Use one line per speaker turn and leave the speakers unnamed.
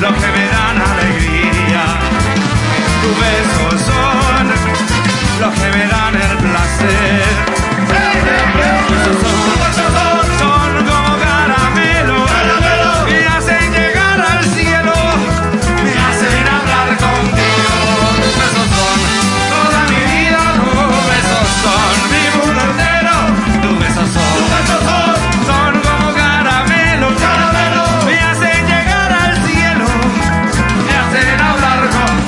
lo que me dan alegría. Tus besos son lo que me dan el placer. Tus besos son como caramelo, me hacen llegar al cielo, me hacen hablar contigo. Tus besos son toda mi vida, tus besos son mi mundo entero. Tus besos son como caramelo, me hacen llegar al cielo, me hacen hablar contigo.